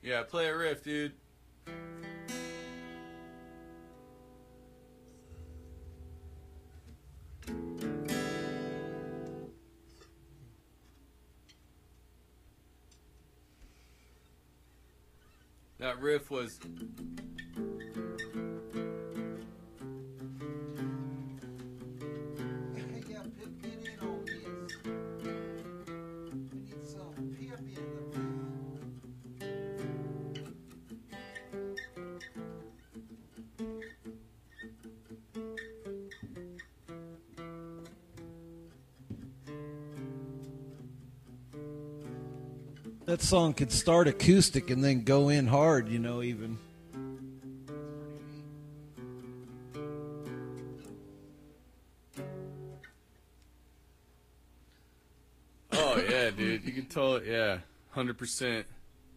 Yeah, play a riff, dude. That riff was... Yeah, pin in on this. We need some pip in the That song could start acoustic and then go in hard, you know, even. Oh, yeah, dude. You can totally... Yeah, 100%.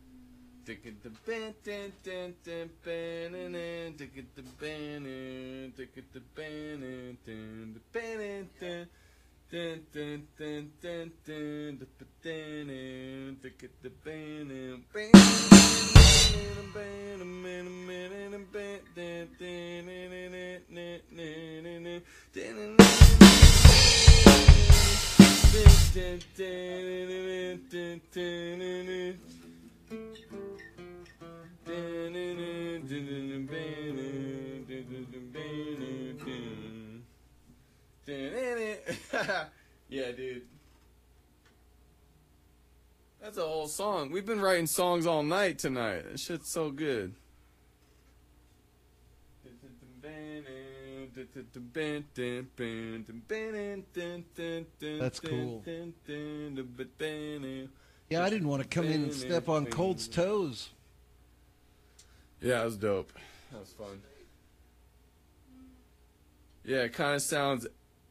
Yeah, dude. That's a whole song. We've been writing songs all night tonight. That shit's so good. That's cool. Yeah, I didn't want to come in and step on Cold's toes. Yeah, it was dope. That was fun. Yeah, it kind of sounds...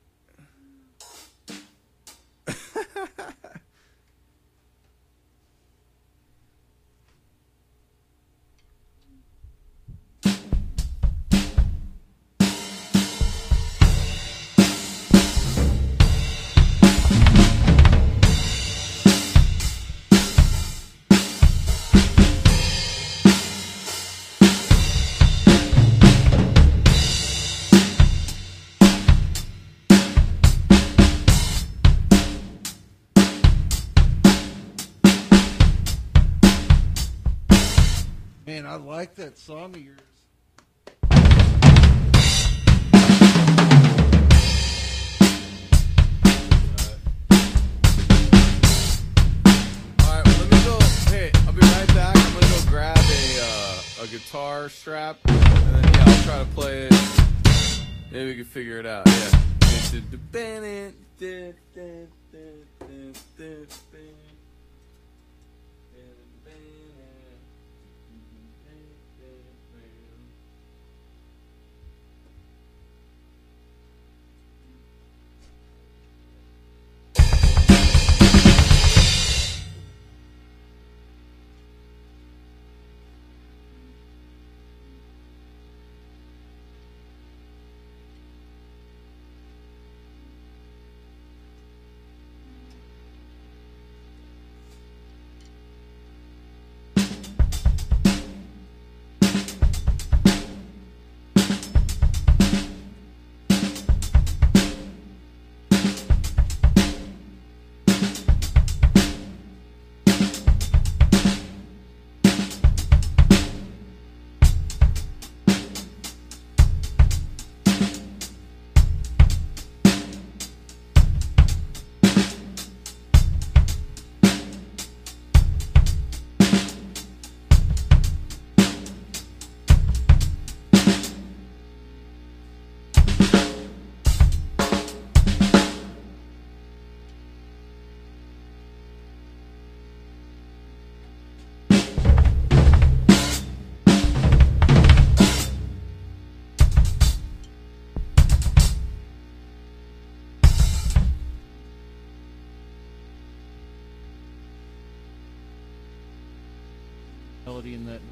Man, I like that song of yours. Alright, well, let me go. Hey, I'll be right back. I'm gonna go grab a guitar strap, and then, yeah, I'll try to play it. Maybe we can figure it out, yeah. Melody in that.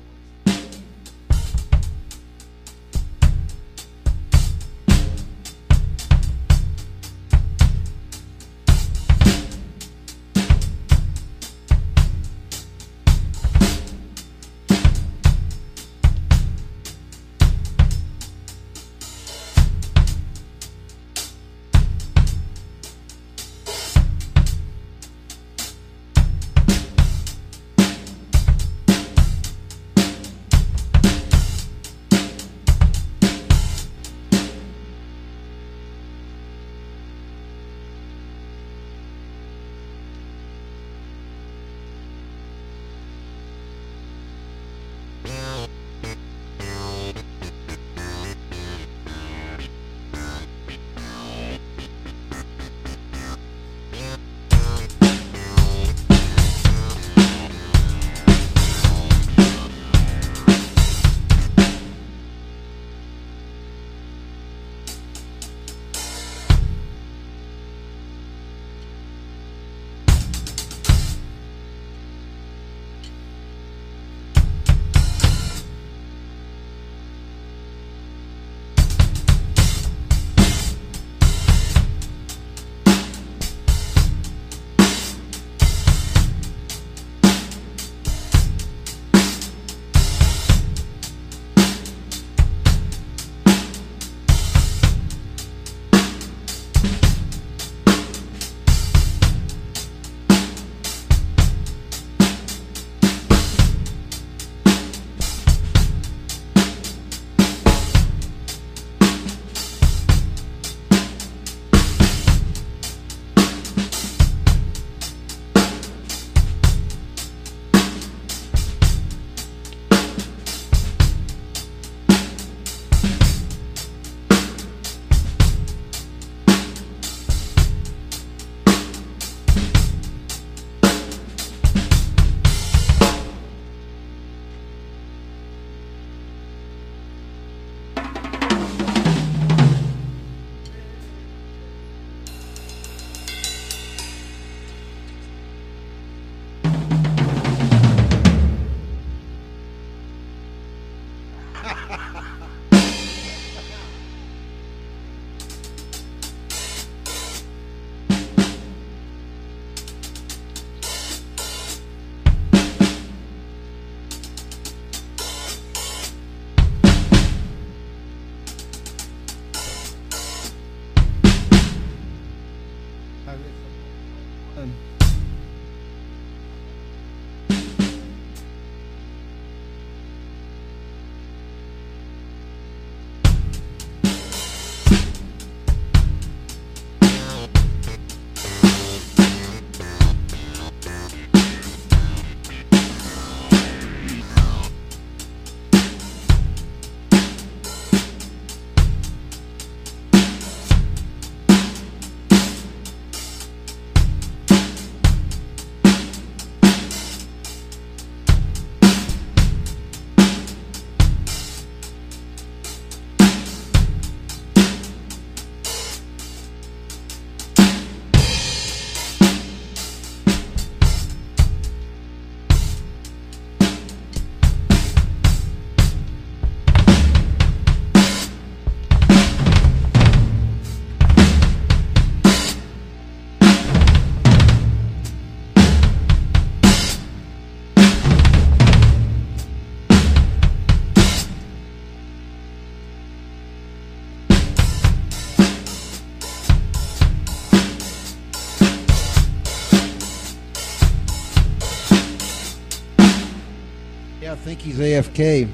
Yeah, I think he's AFK.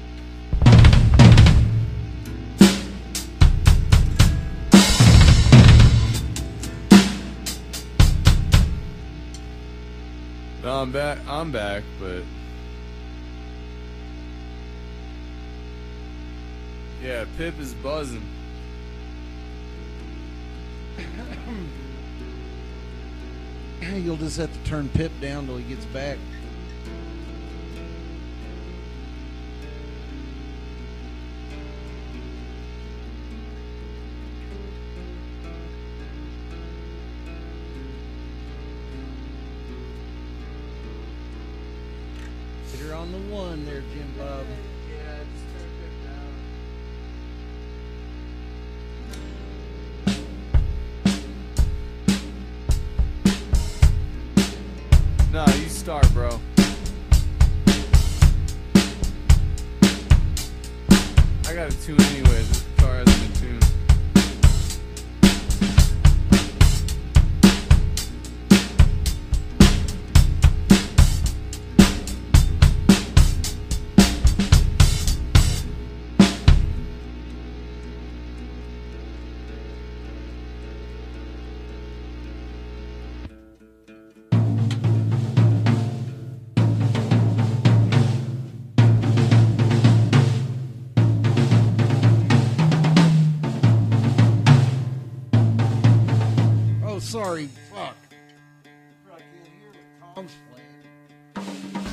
No, I'm back. I'm back, but yeah, Pip is buzzing. You'll just have to turn Pip down till he gets back. Hit her on the one there, Jim Bob. Yeah, just turn Pip down. Nah, you start, bro. I got a tune anyways. This guitar hasn't been tuned. Oh, sorry. Fuck. Probably can't hear what Tom's playing.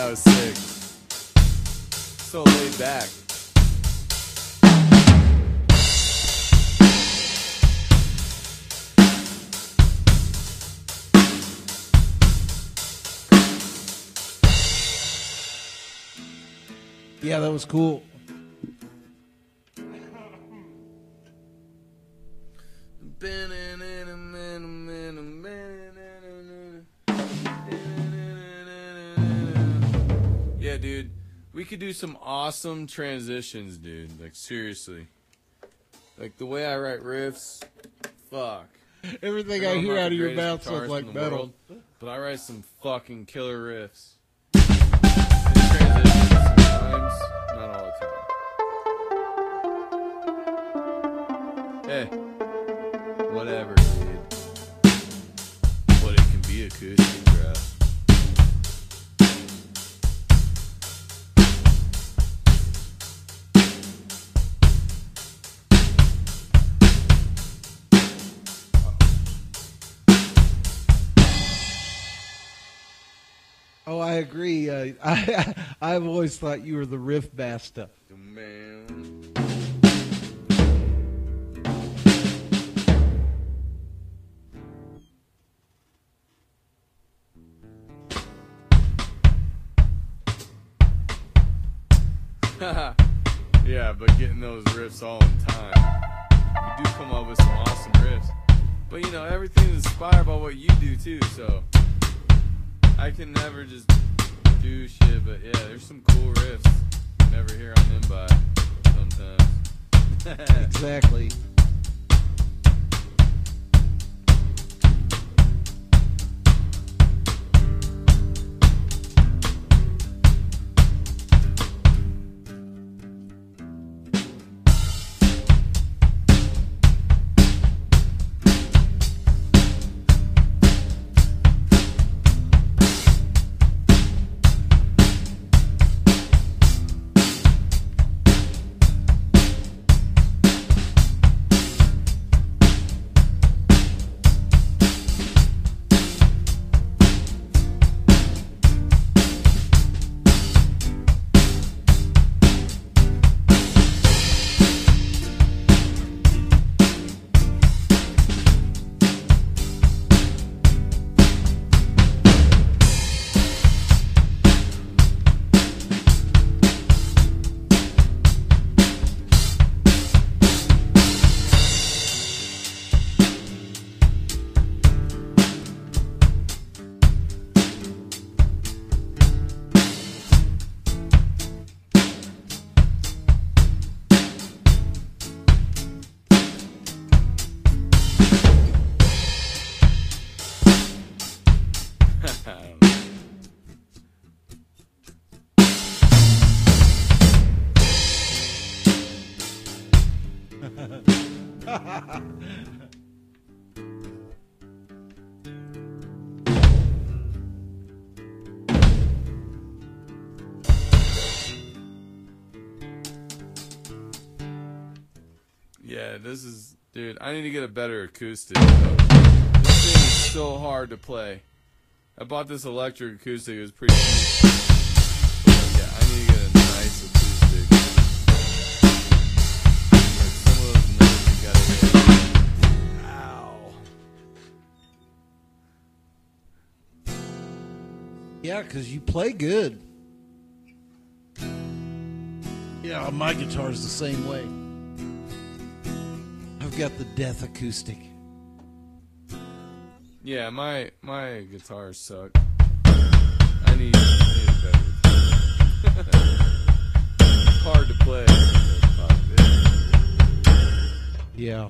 That was sick. So laid back. Yeah, that was cool. Yeah, dude. We could do some awesome transitions, dude. Like, seriously. Like, the way I write riffs, fuck. Everything I I know I'm hear not out the of your greatest mouth sounds guitarist like in the metal. world, but I write some fucking killer riffs. These transitions sometimes, not all the time. Hey, whatever, dude. But it can be acoustic, bro. Oh, I agree. I've always thought you were the riff master. Man. Yeah, but getting those riffs all in time. You do come up with some awesome riffs. But you know, everything's inspired by what you do too, so I can never just do shit, but yeah, there's some cool riffs you never hear on them by sometimes. Exactly. Yeah, this is, dude, I need to get a better acoustic. This thing is so hard to play. I bought this electric acoustic, it was pretty cheap. But yeah, I need to get a nice acoustic. Like some of those notes you gotta hit. Ow. Yeah, because you play good. Yeah, my guitar's the same way. I've got the death acoustic. Yeah, my guitars suck. I need a better guitar. It's hard to play. Fuck this. Yeah.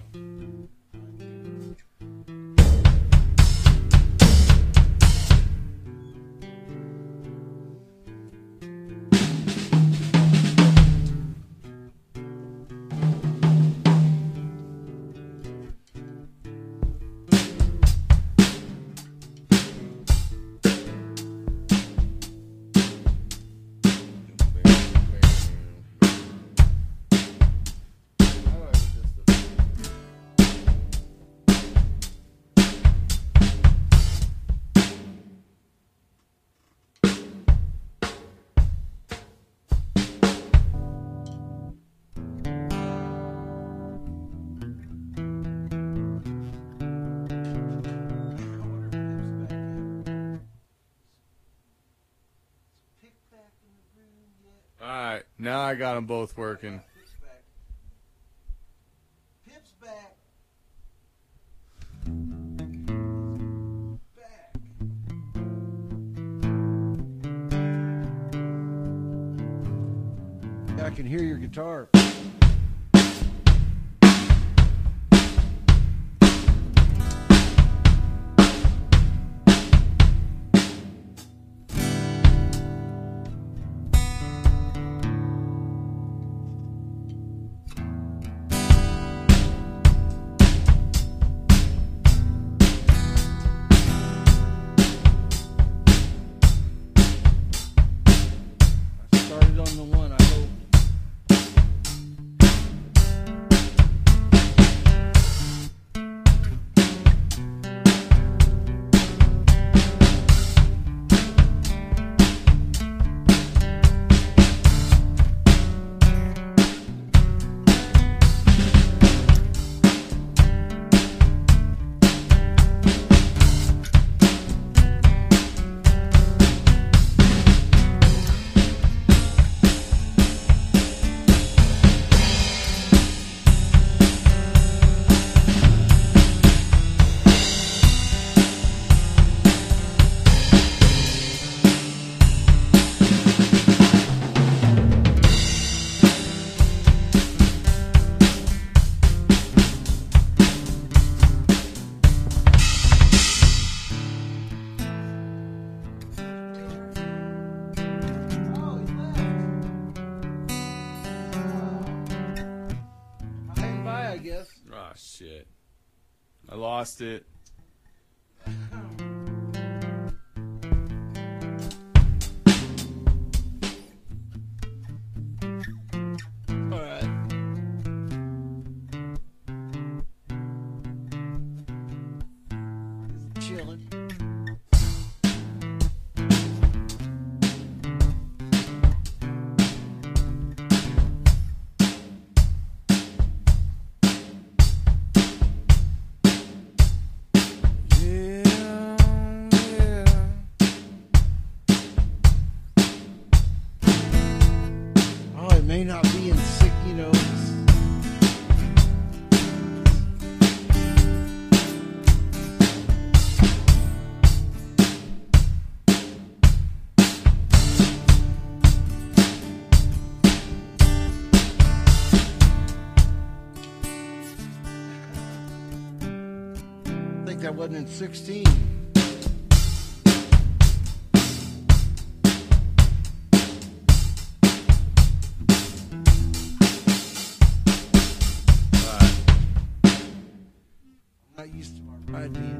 Alright, now I got them both working. Pip's back. Pip's back. Back. I can hear your guitar. I started on the one, I hope. Oh, he left. Hang by, I guess. Oh, shit. I lost it. All right. Just chilling. Yeah, yeah. Oh, it may not be in sick, you know. I think that wasn't in 16. Alright. I'm not used to my ride being.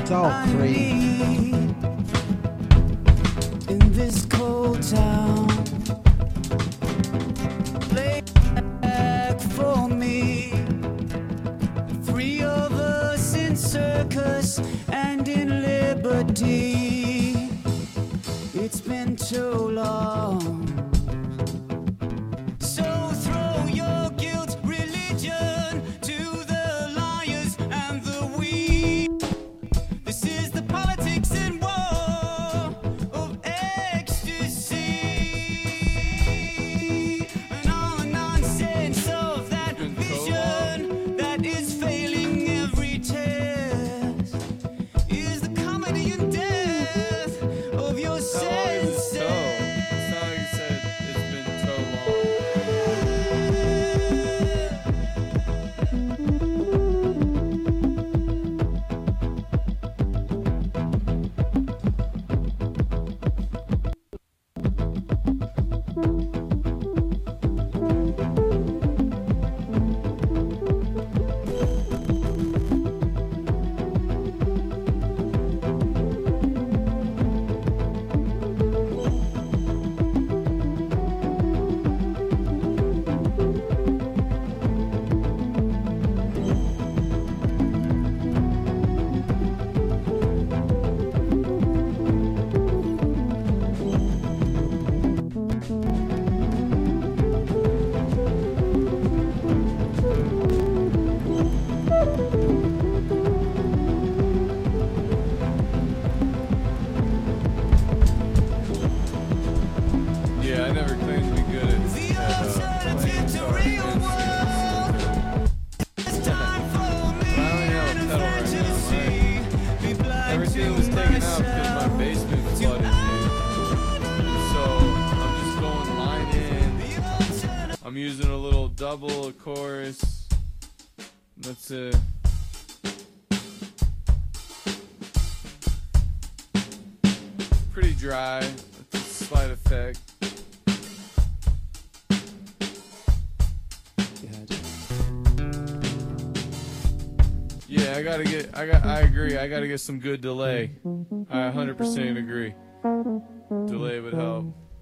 It's all crazy. In this cold town, lay back for me. Three of us in circus and in liberty. It's been too long. So throw your guilt, religion to the liars and the weak. This is the politics and war of ecstasy. And all the nonsense of that vision that is failing every test is the comedy and death of your senses. It's not like you said it's been so long. Yeah, I never claimed to be good at The alternative to real world. It's time for me I only have a and pedal right now, fantasy. Be blind everything to was taken out because my myself. basement flooded, dude. So I'm just going line in. I'm using a little double, a chorus. That's it. Pretty dry. That's a slight effect. Yeah, I agree. I gotta get some good delay. I 100% agree. Delay would help.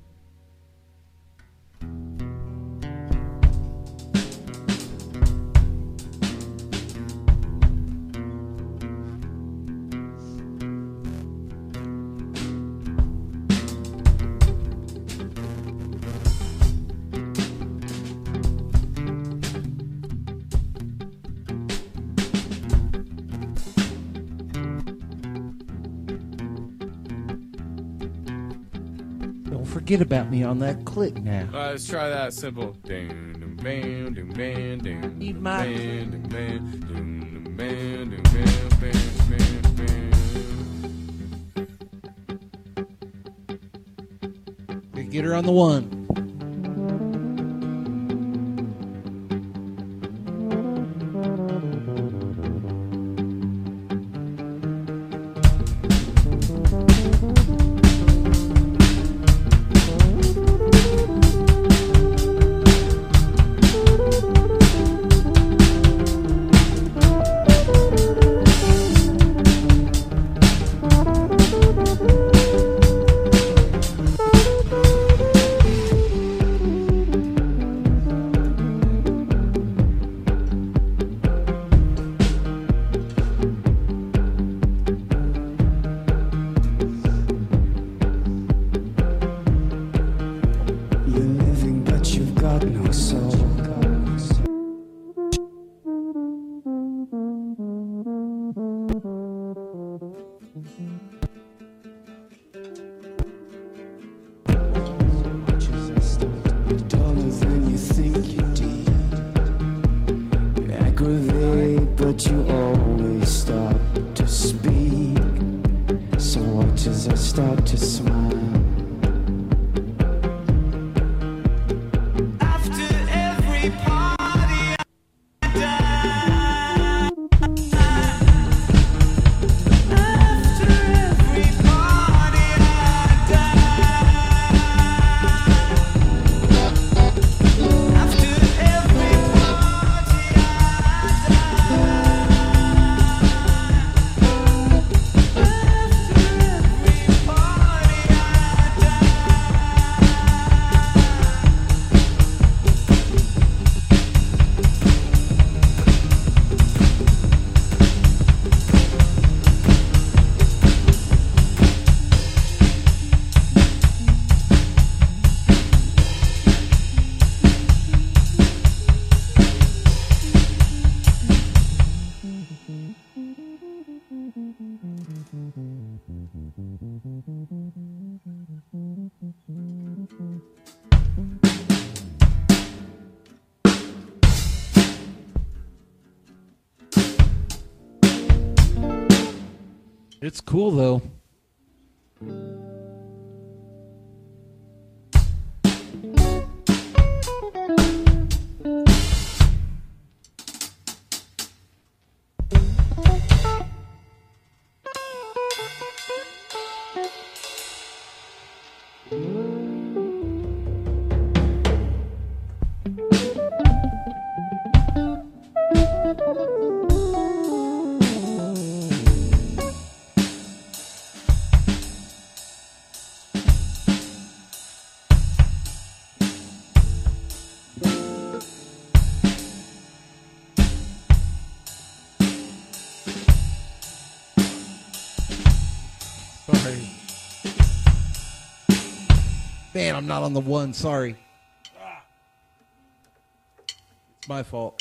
Don't forget about me on that click now. Alright, let's try that simple. Need my- Get her on the one. You're living, but you've got no soul. You're taller than you think you're deep. You aggravate, but you always stop to speak. So watch as I start to smile. After every party I die. After every party I die. After every party I die. It's cool though. Sorry. Man, I'm not on the one. Sorry. It's my fault.